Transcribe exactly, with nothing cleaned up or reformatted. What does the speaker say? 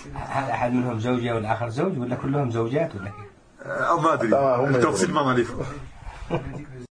هل أحد منهم زوجة والآخر زوج ولا كلهم زوجات ولا كيف؟ أو ما أدري التفصيل ما نعرفه.